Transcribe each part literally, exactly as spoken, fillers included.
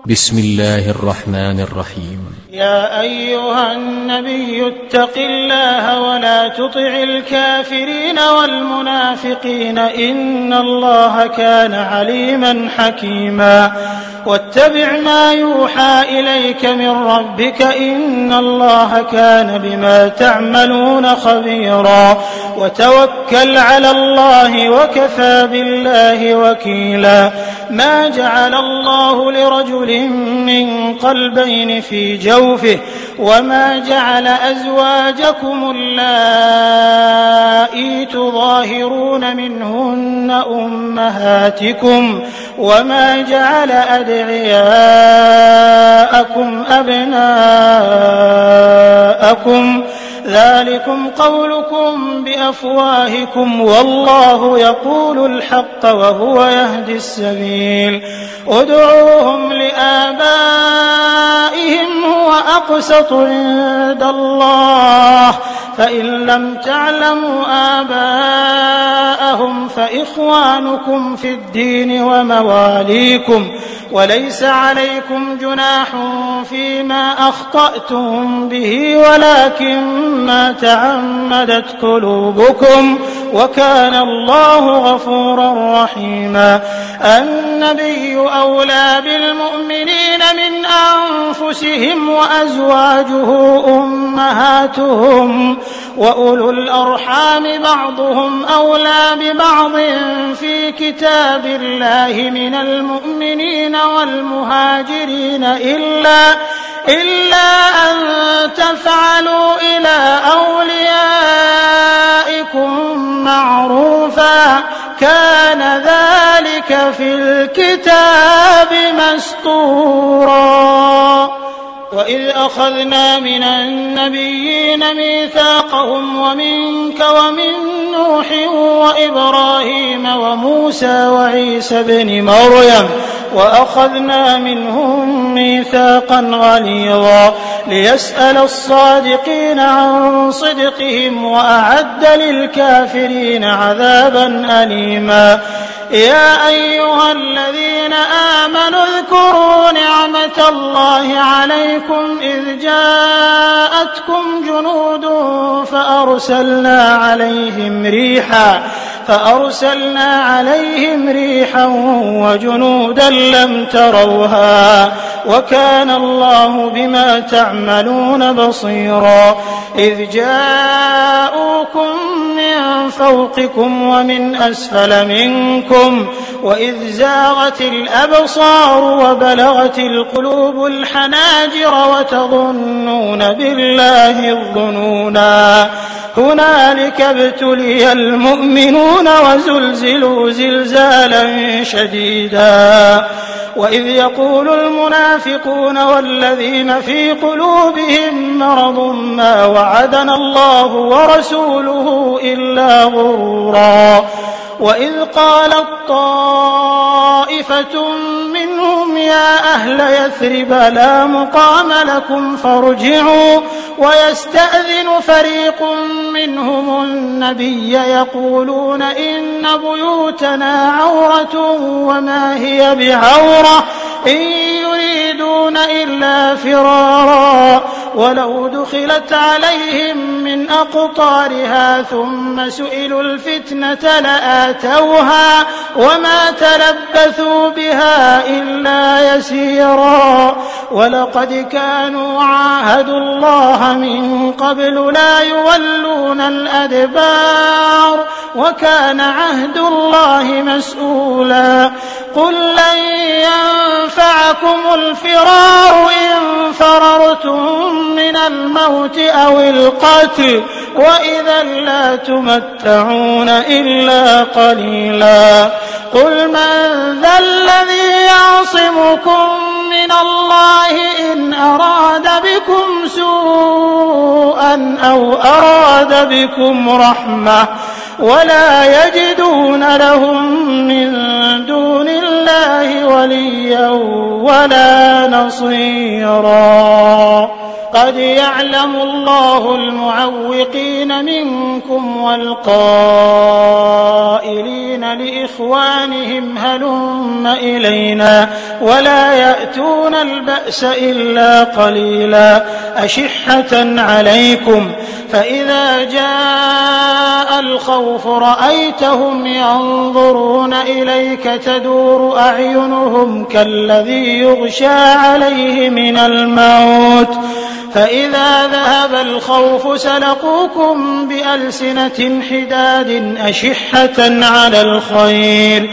بسم الله الرحمن الرحيم. يا أيها النبي اتق الله ولا تطع الكافرين والمنافقين إن الله كان عليما حكيما واتبع ما يوحى إليك من ربك إن الله كان بما تعملون خبيرا وتوكل على الله وكفى بالله وكيلا ما جعل الله لرجل من قلبين في جوفه وما جعل أزواجكم اللائي تظاهرون منهن أمهاتكم وما جعل أدعياءكم أبناءكم ذلكم قولكم بأفواهكم والله يقول الحق وهو يهدي السبيل ادعوهم لآبائهم هو أقسط عند الله فإن لم تعلموا آباءهم فإخوانكم في الدين ومواليكم وليس عليكم جناح فيما أخطأتم به ولكن ما تعمدت قلوبكم وكان الله غفورا رحيما النبي أولى بالمؤمنين من أنفسهم وأزواجه أمهاتهم وأولو الأرحام بعضهم أولى ببعض في كتاب الله من المؤمنين والمهاجرين إلا إلا أن تفعلوا إلى أوليائكم معروفا كان ذلك في الكتاب مسطورا وإذ أخذنا من النبيين ميثاقهم ومنك ومن نوح وإبراهيم وموسى وعيسى بن مريم وأخذنا منهم ميثاقا غليظا ليسأل الصادقين عن صدقهم وأعد للكافرين عذابا أليما يا أيها الذين آمنوا اذكروا نعمة الله عليكم إذ جاءتكم جنود فأرسلنا عليهم ريحا فأرسلنا عليهم ريحا وجنودا لم تروها وكان الله بما تعملون بصيرا إذ جاءوكم من فوقكم ومن أسفل منكم وإذ زاغت الأبصار وبلغت القلوب الحناجر وتظنون بالله الظنونا هنالك ابتلي المؤمنون وزلزلوا زلزالا شديدا وإذ يقول المنافقون والذين في قلوبهم مرض ما وعدنا الله ورسوله إلا غرورا وإذ قالت طائفة منهم يا أهل يثرب لا مقام لكم فارجعوا ويستأذن فريق منهم النبي يقولون إن بيوتنا عورة وما هي بعورة إن يريدون إلا فرارا ولو دخلت عليهم من أقطارها ثم سئلوا الفتنة لآتوها وما تلبثوا بها إلا يسيرا ولقد كانوا عاهدوا الله من قبل لا يولون الأدبار وكان عهد الله مسؤولا قل لن ينفعكم الفرار إن فررتم من الموت أو القتل وإذا لا تمتعون إلا قليلا قل من ذا الذي يعصمكم من الله إن أراد بكم سوءا أو أراد بكم رحمة ولا يجدون لهم من دون الله وليا ولا نصيرا قد يعلم الله المعوقين منكم والقائلين لإخوانهم هلم إلينا ولا يأتون البأس إلا قليلا أشحة عليكم فإذا جاء الخوف رأيتهم ينظرون إليك تدور أعينهم كالذي يغشى عليه من الموت فإذا ذهب الخوف سلقوكم بألسنة حداد أشحة على الخير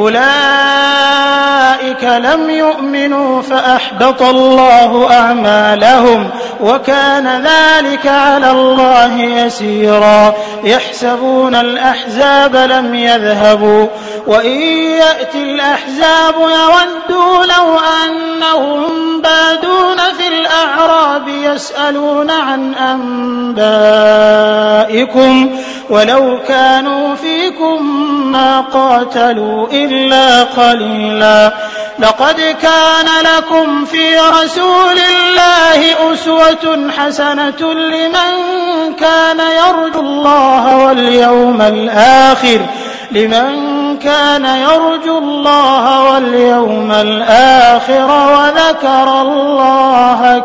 أولئك لم يؤمنوا فأحبط الله أعمالهم وكان ذلك على الله يسيرا يحسبون الأحزاب لم يذهبوا وإن يأتي الأحزاب يودوا لو أنهم بادون في الأعراب يسألون عن أنبائكم ولو كانوا فيكم ما قاتلوا إلا قليلا لقد كان لكم في رسول الله أسوة حسنة لمن كان يرجو الله واليوم الآخر لمن كان يرجو الله واليوم الآخر وذكر الله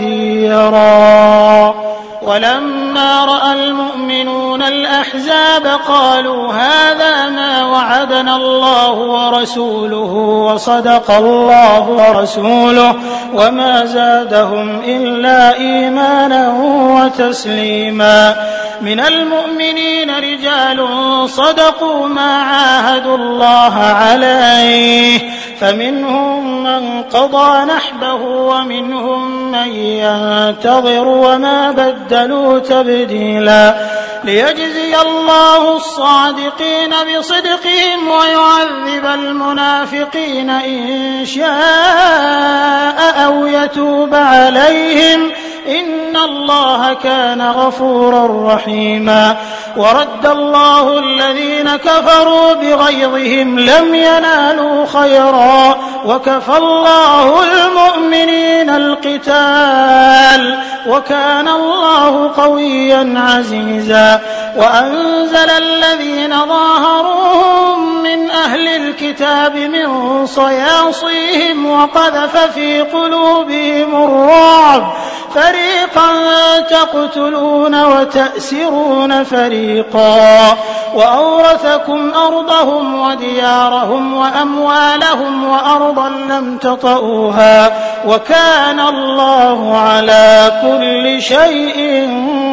كثيرا ولما رأى المؤمنون الأحزاب قالوا هذا ما وعدنا الله ورسوله وصدق الله ورسوله وما زادهم إلا إيمانا وتسليما من المؤمنين رجال صدقوا ما عاهدوا الله عليه فمنهم من قضى نحبه ومنهم من ينتظر وما بدلوا تبديلا ليجزي الله الصادقين بصدقهم ويعذب المنافقين إن شاء أو يتوب عليهم إن الله كان غفورا رحيما ورد الله الذين كفروا بغيظهم لم ينالوا خيرا وكفى الله المؤمنين القتال وكان الله قويا عزيزا وأنزل الذين ظاهروهم من أهل الكتاب من صياصيهم وقذف في قلوبهم الرعب فريقا تقتلون وتأسرون فريقا وأورثكم أرضهم وديارهم وأموالهم وأرضا لم تطئوها وكان الله على كل شيء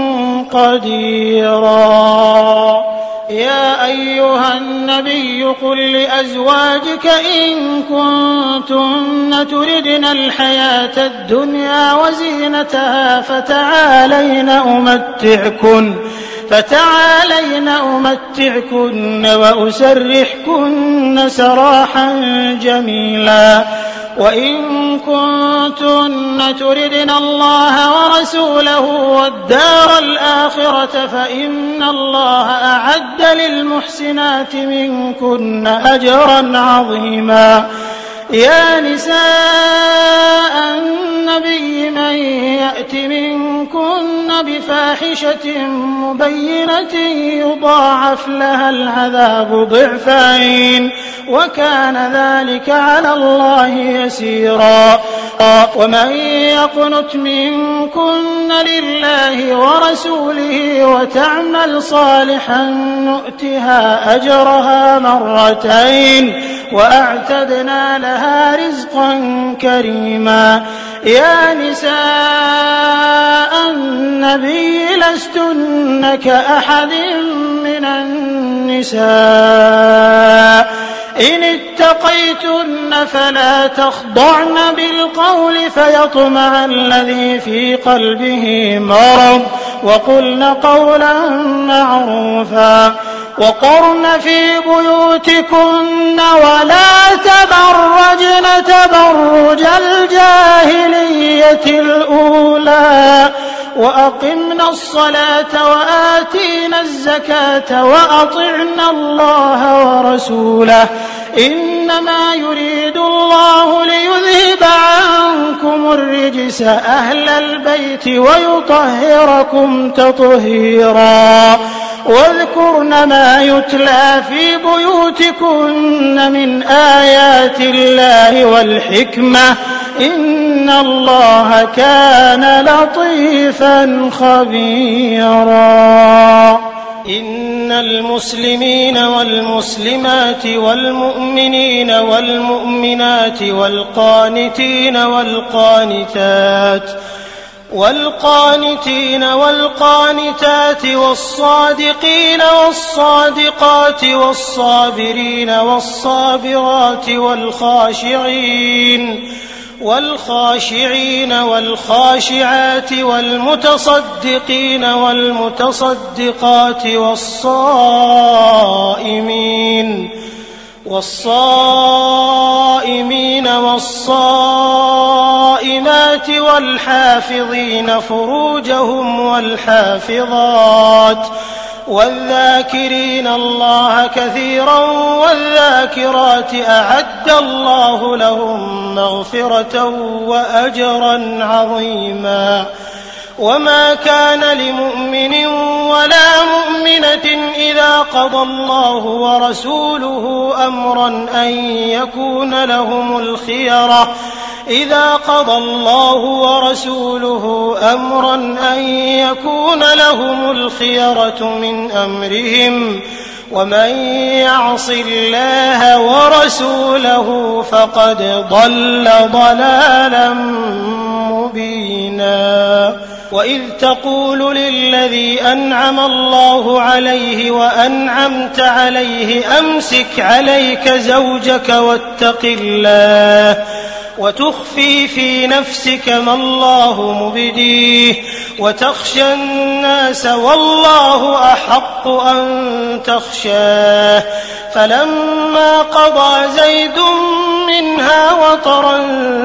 قديرا يا أيها النبي قل لأزواجك إن كنتن تردن الحياة الدنيا وزينتها فتعالين أمتعكن فتعالين أمتعكن وأسرحكن سراحا جميلا وإن كنتن تردن الله ورسوله والدار الآخرة فإن الله أعد للمحسنات منكن أجرا عظيما يا نساء النبي من يأت منكن بفاحشة مبينة يضاعف لها العذاب ضعفين وكان ذلك على الله يسيرا ومن يقنت منكن لله ورسوله وتعمل صالحا نؤتها أجرها مرتين وأعتدنا لها رزقا كريما يا نساء النبي لستن كأحد من النساء إن اتقيتن فلا تخضعن بالقول فيطمع الذي في قلبه مرض وقلن قولا معروفا وقرن في بيوتكن ولا تبرجن تبرج الجاهلية الأولى وأقمنا الصلاة وآتينا الزكاة وأطعنا الله ورسوله إنما يريد الله ليذهب عنكم الرجس ويستخلف أهل البيت ويطهركم تطهيرا واذكرن ما يتلى في بيوتكن من آيات الله والحكمة إن الله كان لطيفا خبيرا. إن المسلمين والمسلمات والمؤمنين والمؤمنات والقانتين والقانتات والقانتين والقانتات والصادقين والصادقات والصابرين والصابرات والخاشعين والخاشعين والخاشعات والمتصدقين والمتصدقات والصائمين والصائمين والصائمات والحافظين فروجهم والحافظات والذاكرين الله كثيرا والذاكرات أعد الله لهم مغفرة وأجرا عظيما. وما كان لمؤمن ولا مؤمنة إذا قضى الله ورسوله أمرا أن يكون لهم الخيرة إذا قضى الله ورسوله أمرا أن يكون لهم الخيرة من أمرهم ومن يعص الله ورسوله فقد ضل ضلالا مبينا. وإذ تقول للذي أنعم الله عليه وأنعمت عليه أمسك عليك زوجك واتق الله وتخفي في نفسك ما الله مبديه وتخشى الناس والله أحق أن تخشاه. فلما قضى زيد منها وطرا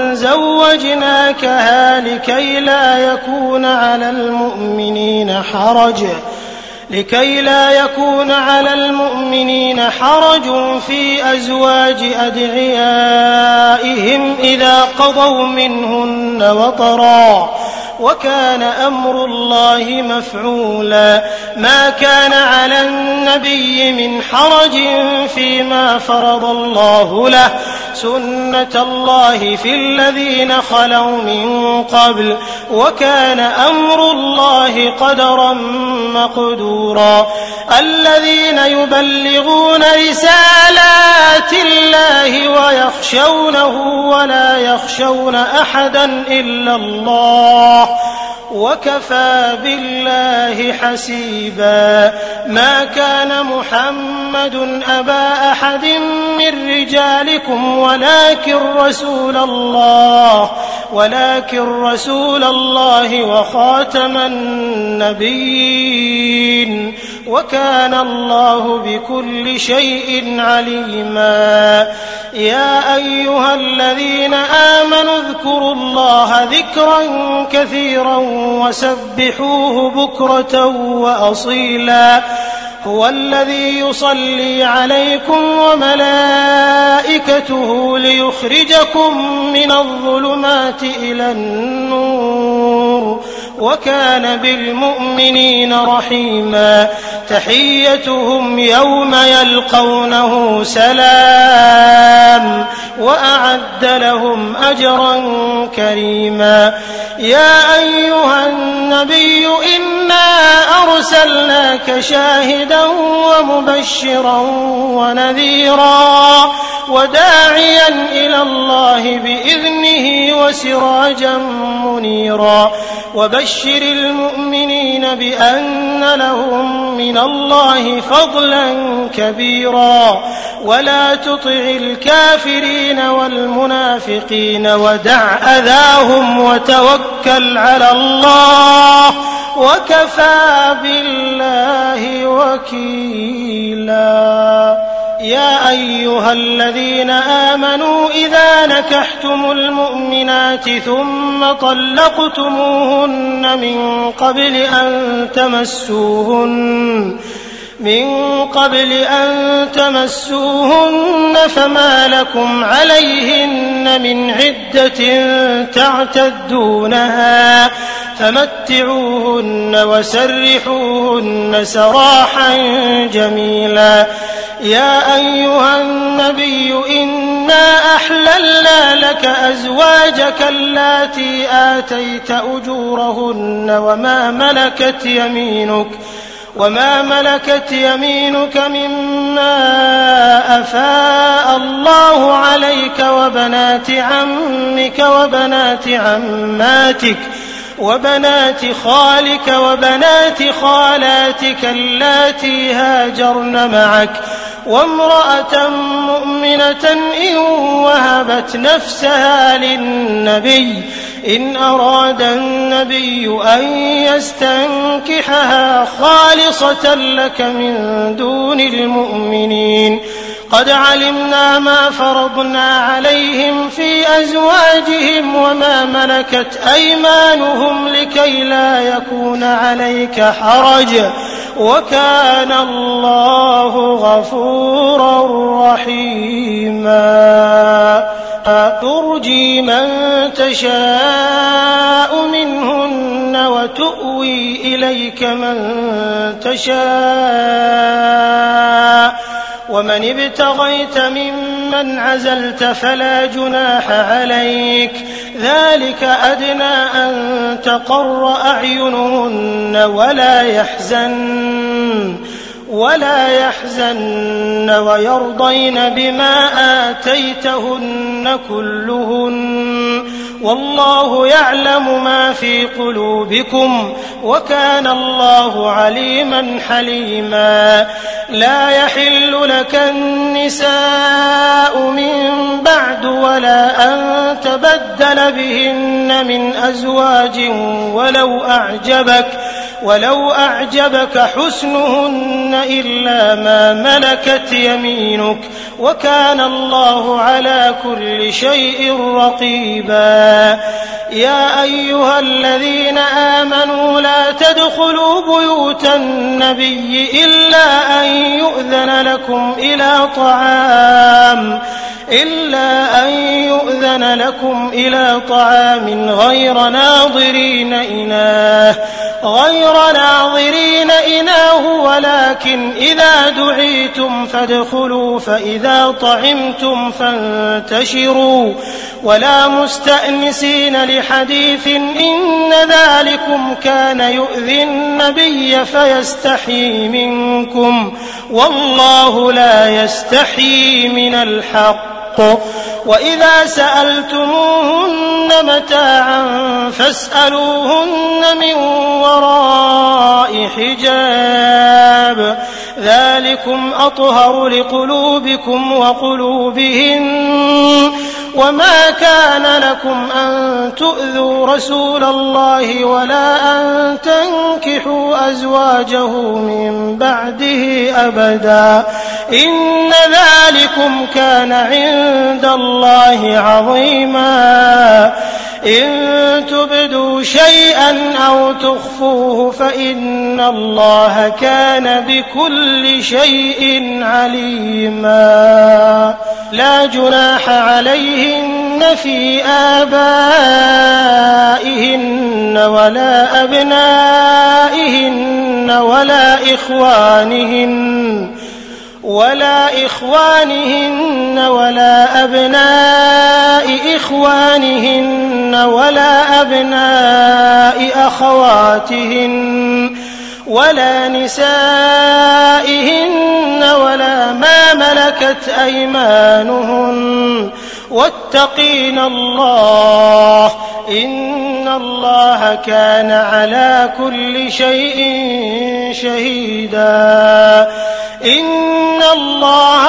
زوجناكها لكي لا يكون على المؤمنين حرج لكي لا يكون على المؤمنين حرج في أزواج أدعيائهم إذا قضوا منهن وطرا وكان أمر الله مفعولا. ما كان على النبي من حرج فيما فرض الله له سنة الله في الذين خلوا من قبل وكان أمر الله قدرا مقدورا. الذين يبلغون رسالات الله ويخشونه ولا يخشون أحدا إلا الله وكفى بالله حسيبا. ما كان محمد أبا أحد من رجالكم ولكن رسول الله ولكن رسول الله وخاتم النبيين وكان الله بكل شيء عليما. يا أيها الذين آمنوا اذكروا الله ذكرا كثيرا وسبحوه بكرة وأصيلا. هو الذي يصلي عليكم وملائكته ليخرجكم من الظلمات إلى النور وكان بالمؤمنين رحيما. تحيتهم يوم يلقونه سلام وأعد لهم أجرا كريما. يا أيها النبي إنا أرسلناك شاهدا ومبشرا ونذيرا وداعيا إلى الله بإذنه وسراجا منيرا. وبشر المؤمنين بأن لهم من الله فضلا كبيرا ولا تطع الكافرين والمنافقين ودع أذاهم وتوكل على الله وكفى بالله وكيلا. يا أيها الذين آمنوا إذا نكحتم المؤمنات ثم طلقتموهن من قبل أن تمسوهن من قبل أن تمسوهن فما لكم عليهن من عدة تعتدونها فمتعوهن وسرحوهن سراحا جميلا. يا أيها النبي إنا أحللنا لك أزواجك اللاتي آتيت أجورهن وما ملكت يمينك وما ملكت يمينك مما أفاء الله عليك وبنات عمك وبنات عماتك وبنات خالك وبنات خالاتك اللاتي هاجرن معك وامرأة مؤمنة إن وهبت نفسها للنبي إن أراد النبي أن يستنكحها خالصة لك من دون المؤمنين. قد علمنا ما فرضنا عليهم في أزواجهم وما ملكت أيمانهم لكي لا يكون عليك حرج وكان الله غفورا رحيما. ترجي من تشاء منهن وتؤوي إليك من تشاء ومن ابتغيت ممن عزلت فلا جناح عليك ذلك أدنى أن تقر أعينهن ولا يحزن ولا يحزن ويرضين بما آتيتهن كلهن والله يعلم ما في قلوبكم وكان الله عليما حليما. لا يحل لك النساء من بعد ولا أن تبدل بهن من أزواج ولو أعجبك ولو أعجبك حسنهن إلا ما ملكت يمينك وكان الله على كل شيء رقيبا. يا أيها الذين آمنوا لا تدخلوا بيوت النبي إلا أن يؤذن لكم إلى طعام إلا أن يؤذن لكم إلى طعام غير ناظرين إناه غير ناظرين إناه ولكن إذا دعيتم فادخلوا فإذا طعمتم فانتشروا ولا مستأنسين لحديث إن ذلكم كان يؤذي النبي فيستحيي منكم والله لا يستحيي من الحق. وإذا سألتموهن متاعا فاسألوهن من وراء حجاب ذلكم أطهر لقلوبكم وقلوبهن وما كان لكم أن تؤذوا رسول الله ولا أن تنكحوا أزواجه من بعده أبدا إن ذلكم كان عند الله عظيما. إن تبدوا شيئا أو تخفوه فإن الله كان بكل شيء عليما. لا جناح عليهن في آبائهن ولا أبنائهن ولا إخوانهن ولا إخوانهن ولا أبناء إخوانهن ولا أبناء أخواتهن ولا نسائهن ولا ما ملكت أيمانهن واتقين الله إن الله كان على كل شيء شهيدا. إن الله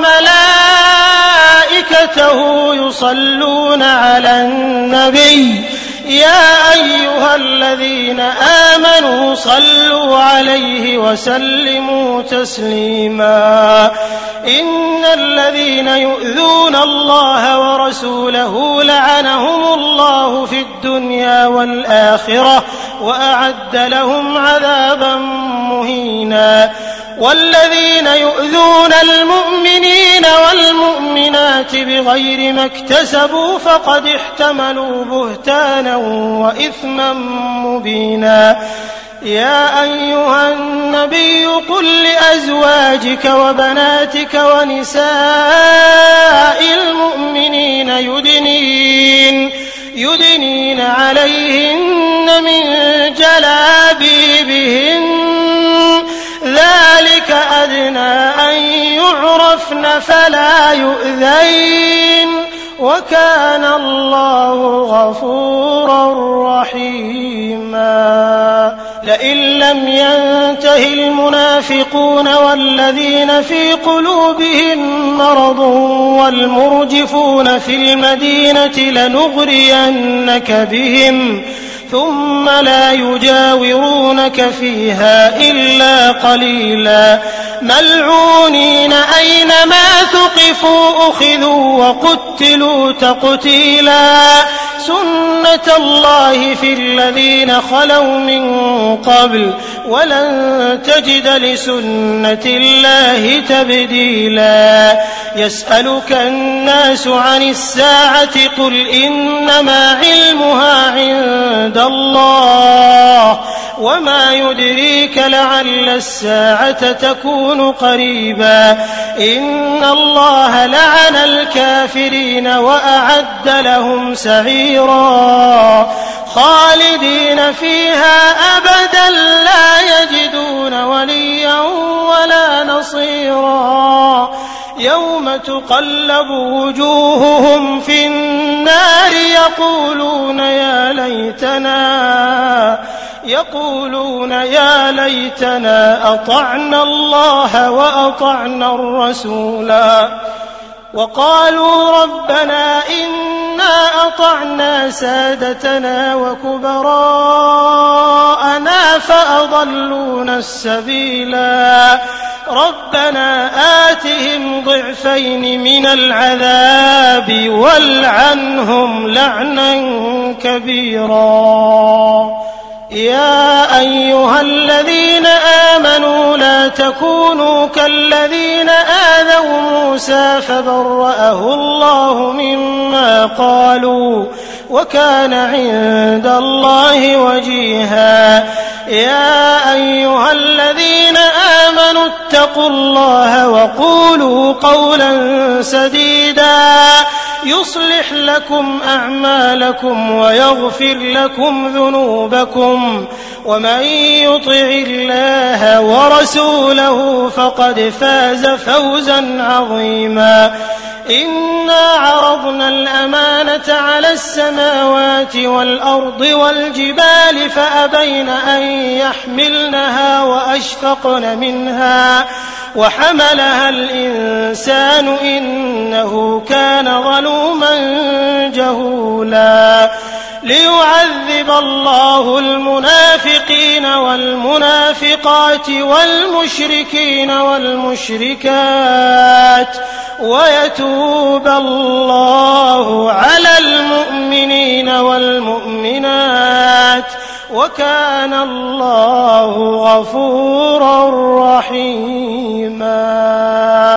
وملائكته يصلون على النبي يا أيها الذين آمنوا صلوا عليه وسلموا تسليما. إن الذين يؤذون الله ورسوله لعنهم الله في الدنيا والآخرة وأعد لهم عذابا مهينا. والذين يؤذون المؤمنين والمؤمنات بغير ما اكتسبوا فقد احتملوا بهتانا وإثما مبينا. يا أيها النبي قل لأزواجك وبناتك ونساء المؤمنين يدنين, يدنين عليهن من جلابيبهن ذلك أدنى أن يعرفن فلا يؤذين وكان الله غفورا رحيما. لئن لم ينته المنافقون والذين في قلوبهم مرض والمرجفون في المدينة لنغرينك بهم ثم لا يجاورونك فيها إلا قليلا ملعونين أينما ثقفوا أخذوا وقتلوا تقتيلا سنة الله في الذين خلوا من قبل ولن تجد لسنة الله تبديلا. يسألك الناس عن الساعة قل إنما علمها عند الله وما يدريك لعل الساعة تكون قريبا. إن الله لعن الكافرين وأعد لهم سعيرا خالدين فيها أبدا لا يجدون وليا ولا نصيرا. يوم تقلب وجوههم في النار يقولون يا ليتنا يقولون يا ليتنا أطعنا الله وأطعنا الرسولا وقالوا ربنا إنا أطعنا سادتنا وكبراءنا فأضلونا السبيلا ربنا آتهم ضعفين من العذاب والعنهم لعنا كبيرا. يا أيها الذين آمنوا لا تكونوا كالذين آذوا موسى فبرأه الله مما قالوا وكان عند الله وجيها. يا أيها الذين آمنوا اتقوا الله وقولوا قولا سديدا يصلح لكم أعمالكم ويغفر لكم ذنوبكم ومن يطع الله ورسوله فقد فاز فوزا عظيما. إنا عرضنا الأمانة على السماوات والأرض والجبال فأبين أن يحملنها وأشفقن منها وحملها الإنسان إنه كان ظلوما جهولا. ليعذب الله المنافقين والمنافقات والمشركين والمشركات ويتوب الله على المؤمنين والمؤمنات وكان الله غفورا رحيما.